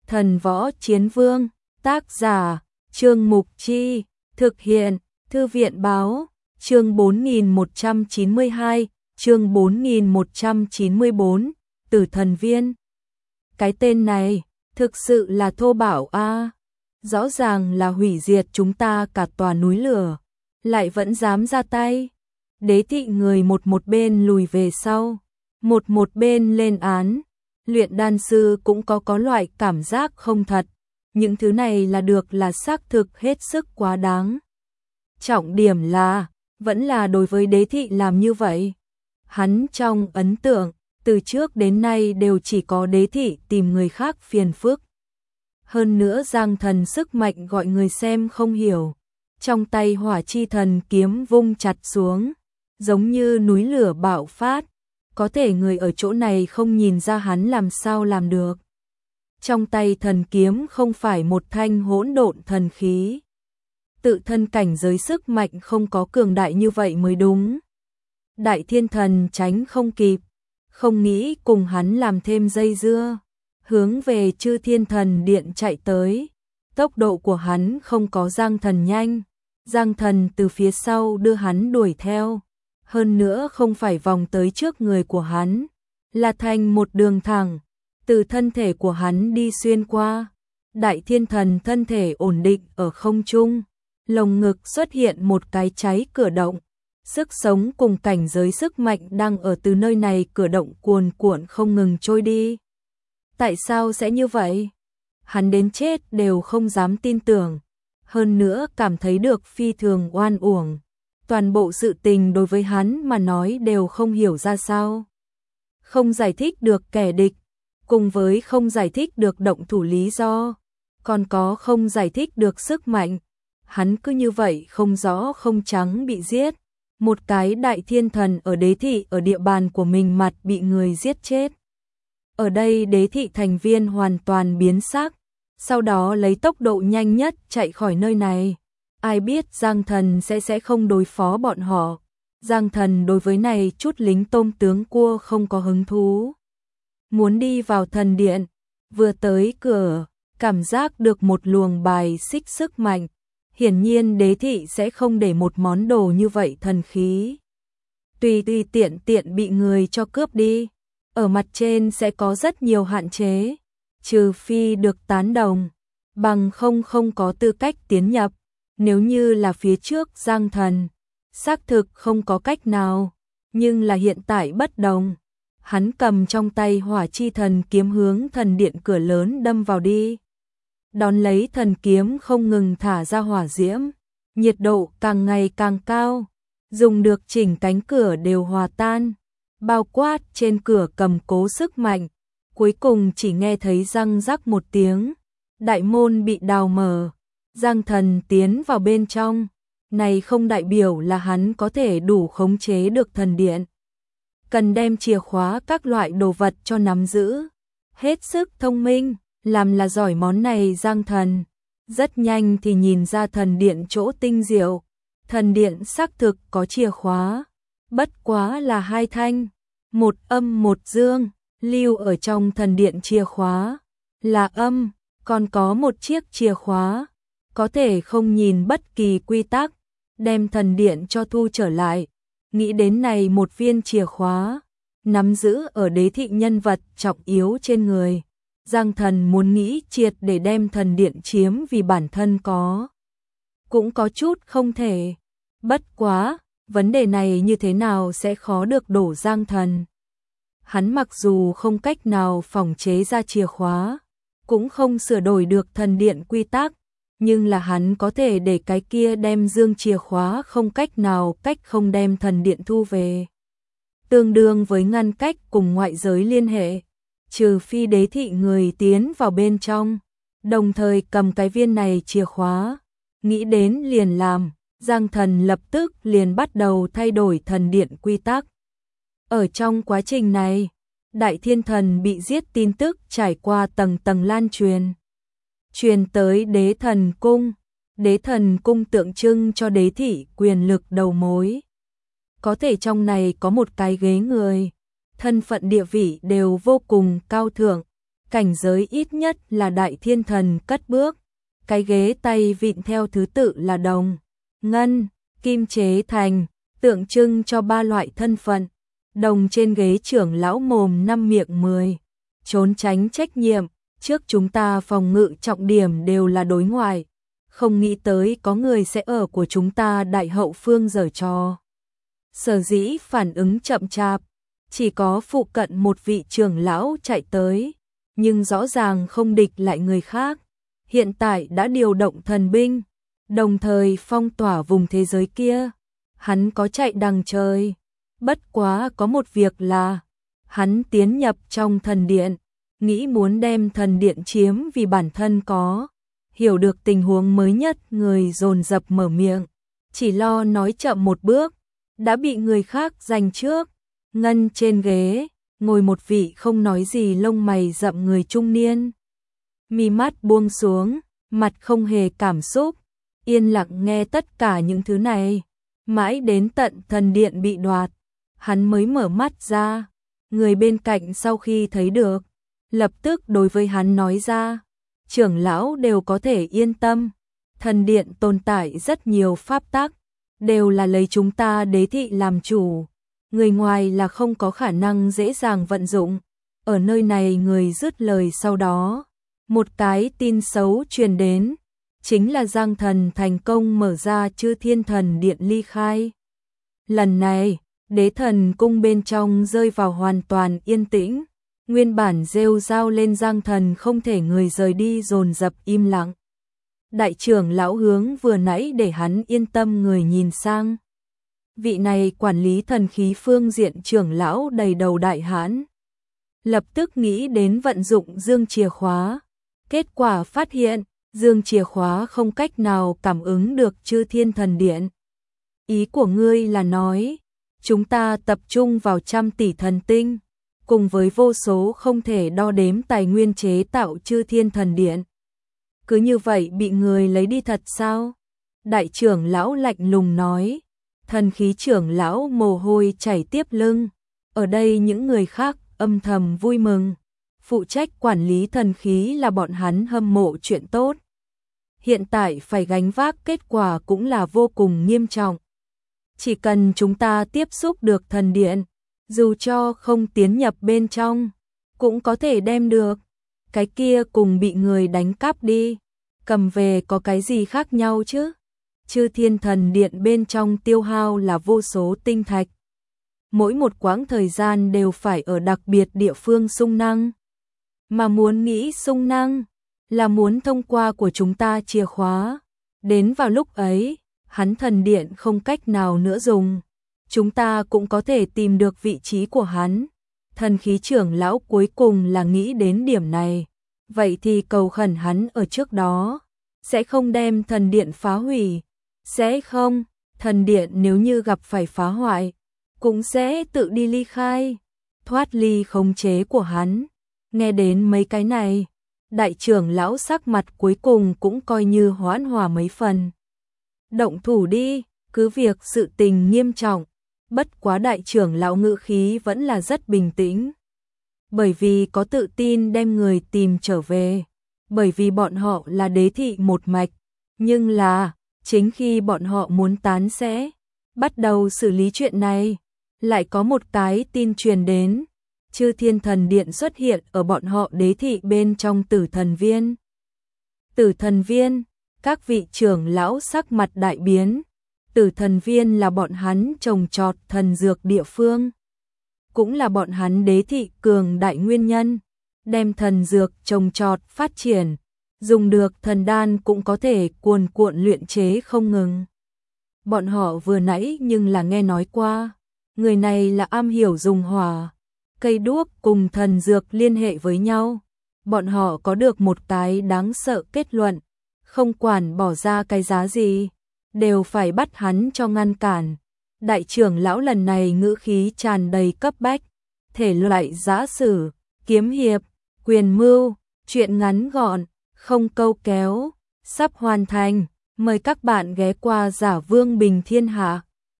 Thần Võ Chiến Vương, tác giả, Trương Mục Chi, thực hiện, Thư viện Báo, chương 4192, chương 4194, Tử Thần Viên. Cái tên này, thực sự là thô bạo a. Rõ ràng là hủy diệt chúng ta cả tòa núi lửa, lại vẫn dám ra tay. Đế thị người một bên lùi về sau, một bên lên án. Luyện đan sư cũng có loại cảm giác không thật, những thứ này là xác thực hết sức quá đáng. Trọng điểm là, vẫn là đối với đế thị làm như vậy. Hắn trong ấn tượng, từ trước đến nay đều chỉ có đế thị tìm người khác phiền phức. Hơn nữa Giang Thần sức mạnh gọi người xem không hiểu. Trong tay Hỏa Chi Thần kiếm vung chặt xuống, giống như núi lửa bạo phát. Có thể người ở chỗ này không nhìn ra hắn làm sao làm được. Trong tay thần kiếm không phải một thanh hỗn độn thần khí. Tự thân cảnh giới sức mạnh không có cường đại như vậy mới đúng. Đại Thiên Thần tránh không kịp, không nghĩ cùng hắn làm thêm dây dưa, hướng về Chư Thiên Thần Điện chạy tới. Tốc độ của hắn không có Giang Thần nhanh, Giang Thần từ phía sau đưa hắn đuổi theo. Hơn nữa không phải vòng tới trước người của hắn, là thành một đường thẳng, từ thân thể của hắn đi xuyên qua. Đại Thiên Thần thân thể ổn định ở không trung, lồng ngực xuất hiện một cái cháy cửa động. Sức sống cùng cảnh giới sức mạnh đang ở từ nơi này cửa động cuồn cuộn không ngừng trôi đi. Tại sao sẽ như vậy? Hắn đến chết đều không dám tin tưởng, hơn nữa cảm thấy được phi thường oan uổng. Toàn bộ sự tình đối với hắn mà nói đều không hiểu ra sao. Không giải thích được kẻ địch, cùng với không giải thích được động thủ lý do, còn có không giải thích được sức mạnh. Hắn cứ như vậy không rõ không trắng bị giết. Một cái Đại Thiên Thần ở đế thị ở địa bàn của mình mặt bị người giết chết. Ở đây đế thị thành viên hoàn toàn biến sắc, sau đó lấy tốc độ nhanh nhất chạy khỏi nơi này. Ai biết Giang Thần sẽ không đối phó bọn họ. Giang Thần đối với này chút lính tôm tướng cua không có hứng thú. Muốn đi vào thần điện, vừa tới cửa, cảm giác được một luồng bài xích sức mạnh. Hiển nhiên đế thị sẽ không để một món đồ như vậy thần khí tùy tiện bị người cho cướp đi. Ở mặt trên sẽ có rất nhiều hạn chế, trừ phi được tán đồng, bằng không có tư cách tiến nhập. Nếu như là phía trước Giang Thần, xác thực không có cách nào, nhưng là hiện tại bất đồng. Hắn cầm trong tay Hỏa Chi Thần kiếm hướng thần điện cửa lớn đâm vào đi. Đón lấy thần kiếm không ngừng thả ra hỏa diễm, nhiệt độ càng ngày càng cao, dùng được chỉnh cánh cửa đều hòa tan, bao quát trên cửa cầm cố sức mạnh. Cuối cùng chỉ nghe thấy răng rắc một tiếng, đại môn bị đào mở. Giang Thần tiến vào bên trong, này không đại biểu là hắn có thể đủ khống chế được thần điện. Cần đem chìa khóa các loại đồ vật cho nắm giữ. Hết sức thông minh, làm là giỏi món này Giang Thần. Rất nhanh thì nhìn ra thần điện chỗ tinh diệu. Thần điện xác thực có chìa khóa, bất quá là hai thanh, một âm một dương, lưu ở trong thần điện chìa khóa là âm, còn có một chiếc chìa khóa có thể không nhìn bất kỳ quy tắc, đem thần điện cho thu trở lại. Nghĩ đến này một viên chìa khóa, nắm giữ ở đế thị nhân vật trọng yếu trên người. Giang Thần muốn nghĩ triệt để đem thần điện chiếm vì bản thân cũng có chút không thể. Bất quá, vấn đề này như thế nào sẽ khó được đổ Giang Thần. Hắn mặc dù không cách nào phỏng chế ra chìa khóa, cũng không sửa đổi được thần điện quy tắc, nhưng là hắn có thể để cái kia đem dương chìa khóa không cách nào cách không đem thần điện thu về. Tương đương với ngăn cách cùng ngoại giới liên hệ, trừ phi đế thị người tiến vào bên trong, đồng thời cầm cái viên này chìa khóa. Nghĩ đến liền làm, Giang Thần lập tức liền bắt đầu thay đổi thần điện quy tắc. Ở trong quá trình này, Đại Thiên Thần bị giết tin tức trải qua tầng tầng lan truyền tới Đế Thần Cung. Đế Thần Cung tượng trưng cho đế thị quyền lực đầu mối. Có thể trong này có một cái ghế người, thân phận địa vị đều vô cùng cao thượng, cảnh giới ít nhất là đại thiên thần cất bước. Cái ghế tay vịn theo thứ tự là đồng, ngân, kim chế thành, tượng trưng cho ba loại thân phận. Đồng trên ghế trưởng lão mồm năm miệng 10, trốn tránh trách nhiệm, trước chúng ta phòng ngự trọng điểm đều là đối ngoại, không nghĩ tới có người sẽ ở của chúng ta đại hậu phương giở trò. Sở dĩ phản ứng chậm chạp, chỉ có phụ cận một vị trưởng lão chạy tới, nhưng rõ ràng không địch lại người khác. Hiện tại đã điều động thần binh, đồng thời phong tỏa vùng thế giới kia. Hắn có chạy đằng trời, bất quá có một việc là hắn tiến nhập trong thần điện, nghĩ muốn đem thần điện chiếm vì bản thân có. Hiểu được tình huống mới nhất, người dồn dập mở miệng, chỉ lo nói chậm một bước, đã bị người khác giành trước. Ngân trên ghế, ngồi một vị không nói gì lông mày rậm người trung niên. Mi mắt buông xuống, mặt không hề cảm xúc, yên lặng nghe tất cả những thứ này. Mãi đến tận thần điện bị đoạt, hắn mới mở mắt ra. Người bên cạnh sau khi thấy được, lập tức đối với hắn nói ra, trưởng lão đều có thể yên tâm. Thần điện tồn tại rất nhiều pháp tắc, đều là lấy chúng ta đế thị làm chủ. Người ngoài là không có khả năng dễ dàng vận dụng. Ở nơi này người dứt lời sau đó, một cái tin xấu truyền đến, chính là Giang Thần thành công mở ra Chư Thiên Thần Điện ly khai. Lần này, đế thần cung bên trong rơi vào hoàn toàn yên tĩnh, nguyên bản rêu rao lên Giang Thần không thể người rời đi dồn dập im lặng. Đại trưởng lão hướng vừa nãy để hắn yên tâm người nhìn sang. Vị này quản lý thần khí phương diện trưởng lão đầy đầu đại hãn. Lập tức nghĩ đến vận dụng dương chìa khóa. Kết quả phát hiện, dương chìa khóa không cách nào cảm ứng được Chư Thiên Thần Điện. Ý của ngươi là nói, chúng ta tập trung vào trăm tỷ thần tinh, cùng với vô số không thể đo đếm tài nguyên chế tạo Chư Thiên Thần Điện. Cứ như vậy bị người lấy đi thật sao? Đại trưởng lão lạnh lùng nói. Thần khí trưởng lão mồ hôi chảy tiếp lưng. Ở đây những người khác âm thầm vui mừng. Phụ trách quản lý thần khí là bọn hắn hâm mộ chuyện tốt. Hiện tại phải gánh vác kết quả cũng là vô cùng nghiêm trọng. Chỉ cần chúng ta tiếp xúc được thần điện, dù cho không tiến nhập bên trong, cũng có thể đem được. Cái kia cùng bị người đánh cắp đi, cầm về có cái gì khác nhau chứ? Chư Thiên Thần Điện bên trong tiêu hao là vô số tinh thạch. Mỗi một quãng thời gian đều phải ở đặc biệt địa phương xung năng. Mà muốn nghĩ xung năng, là muốn thông qua của chúng ta chìa khóa. Đến vào lúc ấy, hắn thần điện không cách nào nữa dùng. Chúng ta cũng có thể tìm được vị trí của hắn. Thần khí trưởng lão cuối cùng là nghĩ đến điểm này. Vậy thì cầu khẩn hắn ở trước đó, sẽ không đem thần điện phá hủy. Sẽ không, thần điện nếu như gặp phải phá hoại, cũng sẽ tự đi ly khai, thoát ly khống chế của hắn. Nghe đến mấy cái này, đại trưởng lão sắc mặt cuối cùng cũng coi như hoãn hòa mấy phần. Động thủ đi, cứ việc sự tình nghiêm trọng, bất quá đại trưởng lão ngữ khí vẫn là rất bình tĩnh. Bởi vì có tự tin đem người tìm trở về, bởi vì bọn họ là đế thị một mạch, nhưng là chính khi bọn họ muốn tán sẽ bắt đầu xử lý chuyện này, lại có một cái tin truyền đến, Chư Thiên Thần Điện xuất hiện ở bọn họ đế thị bên trong Tử Thần Viên. Tử Thần Viên, các vị trưởng lão sắc mặt đại biến, Tử Thần Viên là bọn hắn trồng trọt thần dược địa phương, cũng là bọn hắn đế thị cường đại nguyên nhân, đem thần dược trồng trọt phát triển. Dùng được thần đan cũng có thể cuồn cuộn luyện chế không ngừng. Bọn họ vừa nãy nhưng là nghe nói qua, người này là am hiểu dùng hỏa, cây đuốc cùng thần dược liên hệ với nhau. Bọn họ có được một cái đáng sợ kết luận, không quản bỏ ra cái giá gì, đều phải bắt hắn cho ngăn cản. Đại trưởng lão lần này ngữ khí tràn đầy cấp bách, thể loại giã sử, kiếm hiệp, quyền mưu, chuyện ngắn gọn, không câu kéo, sắp hoàn thành, mời các bạn ghé qua Giả Vương Bình Thiên Hạ.